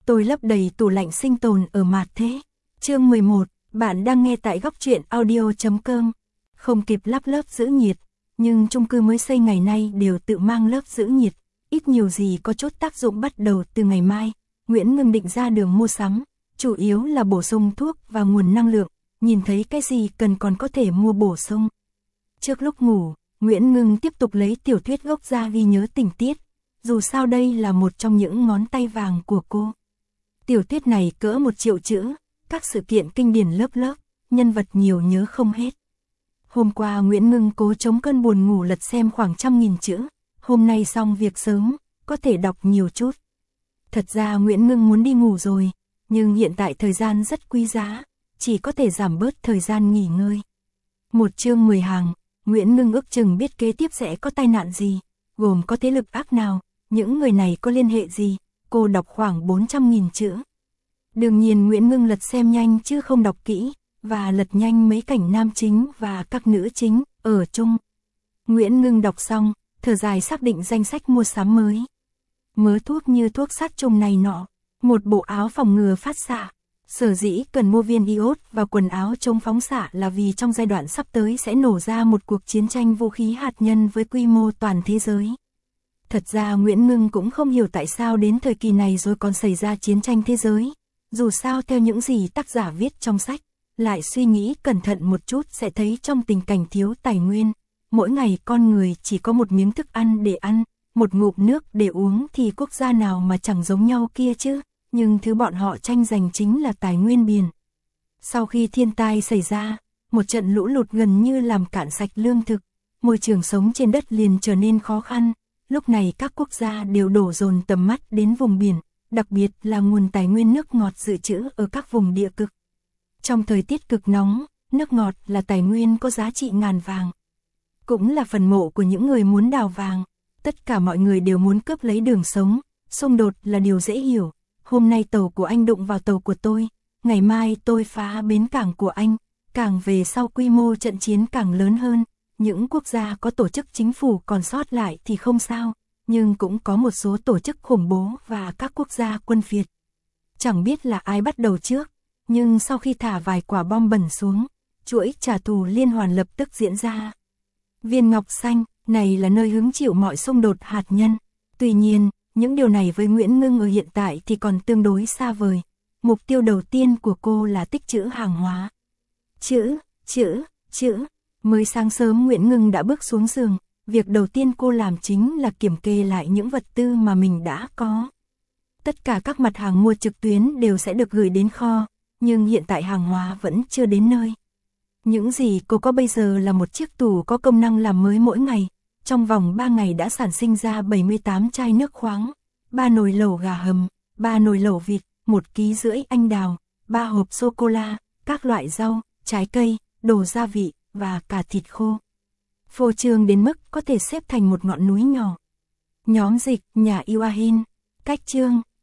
Tôi lấp đầy tủ lạnh sinh tồn ở Mạt Thế. Chương 11, bạn đang nghe tại góc truyện audio.com. Không kịp lắp lớp giữ nhiệt, nhưng chung cư mới xây ngày nay đều tự mang lớp giữ nhiệt, ít nhiều gì có chút tác dụng bắt đầu từ ngày mai. Nguyễn Ngưng định ra đường mua sắm, chủ yếu là bổ sung thuốc và nguồn năng lượng, nhìn thấy cái gì cần còn có thể mua bổ sung. Trước lúc ngủ, Nguyễn Ngưng tiếp tục lấy tiểu thuyết gốc ra ghi nhớ tình tiết, dù sao đây là một trong những ngón tay vàng của cô. Tiểu thuyết này cỡ 1 triệu chữ, các sự kiện kinh điển lớp lớp, nhân vật nhiều nhớ không hết. Hôm qua Nguyễn Ngưng cố chống cơn buồn ngủ lật xem khoảng 100.000 chữ, hôm nay xong việc sớm, có thể đọc nhiều chút. Thật ra Nguyễn Ngưng muốn đi ngủ rồi, nhưng hiện tại thời gian rất quý giá, chỉ có thể giảm bớt thời gian nghỉ ngơi. Một chương 10 hàng, Nguyễn Ngưng ước chừng biết kế tiếp sẽ có tai nạn gì, gồm có thế lực ác nào, những người này có liên hệ gì, cô đọc khoảng 400.000 chữ. Đương nhiên Nguyễn Ngưng lật xem nhanh chứ không đọc kỹ, và lật nhanh mấy cảnh nam chính và các nữ chính, ở chung. Nguyễn Ngưng đọc xong, thở dài xác định danh sách mua sắm mới. Mớ thuốc như thuốc sát trùng này nọ, một bộ áo phòng ngừa phát xạ. Sở dĩ cần mua viên iốt và quần áo chống phóng xạ là vì trong giai đoạn sắp tới sẽ nổ ra một cuộc chiến tranh vũ khí hạt nhân với quy mô toàn thế giới. Thật ra Nguyễn Ngưng cũng không hiểu tại sao đến thời kỳ này rồi còn xảy ra chiến tranh thế giới. Dù sao theo những gì tác giả viết trong sách, lại suy nghĩ cẩn thận một chút sẽ thấy trong tình cảnh thiếu tài nguyên, mỗi ngày con người chỉ có một miếng thức ăn để ăn, một ngụm nước để uống thì quốc gia nào mà chẳng giống nhau kia chứ, nhưng thứ bọn họ tranh giành chính là tài nguyên biển. Sau khi thiên tai xảy ra, một trận lũ lụt gần như làm cạn sạch lương thực, môi trường sống trên đất liền trở nên khó khăn, lúc này các quốc gia đều đổ dồn tầm mắt đến vùng biển, đặc biệt là nguồn tài nguyên nước ngọt dự trữ ở các vùng địa cực. Trong thời tiết cực nóng, nước ngọt là tài nguyên có giá trị ngàn vàng. Cũng là phần mộ của những người muốn đào vàng. Tất cả mọi người đều muốn cướp lấy đường sống, xung đột là điều dễ hiểu. Hôm nay tàu của anh đụng vào tàu của tôi, ngày mai tôi phá bến cảng của anh, càng về sau quy mô trận chiến càng lớn hơn. Những quốc gia có tổ chức chính phủ còn sót lại thì không sao, nhưng cũng có một số tổ chức khủng bố và các quốc gia quân phiệt. Chẳng biết là ai bắt đầu trước, nhưng sau khi thả vài quả bom bẩn xuống, chuỗi trả thù liên hoàn lập tức diễn ra. Viên ngọc xanh, này là nơi hứng chịu mọi xung đột hạt nhân. Tuy nhiên, những điều này với Nguyễn Ngưng ở hiện tại thì còn tương đối xa vời. Mục tiêu đầu tiên của cô là tích trữ hàng hóa. Chữ. Mới sáng sớm Nguyễn Ngưng đã bước xuống giường. Việc đầu tiên cô làm chính là kiểm kê lại những vật tư mà mình đã có. Tất cả các mặt hàng mua trực tuyến đều sẽ được gửi đến kho, nhưng hiện tại hàng hóa vẫn chưa đến nơi. Những gì cô có bây giờ là một chiếc tủ có công năng làm mới mỗi ngày. Trong vòng 3 ngày đã sản sinh ra 78 chai nước khoáng, 3 nồi lẩu gà hầm, 3 nồi lẩu vịt, 1,5 kg anh đào, 3 hộp sô-cô-la, các loại rau, trái cây, đồ gia vị và cả thịt khô. Phô trương đến mức có thể xếp thành một ngọn núi nhỏ. Nhóm dịch nhà Iwahin, cách chương,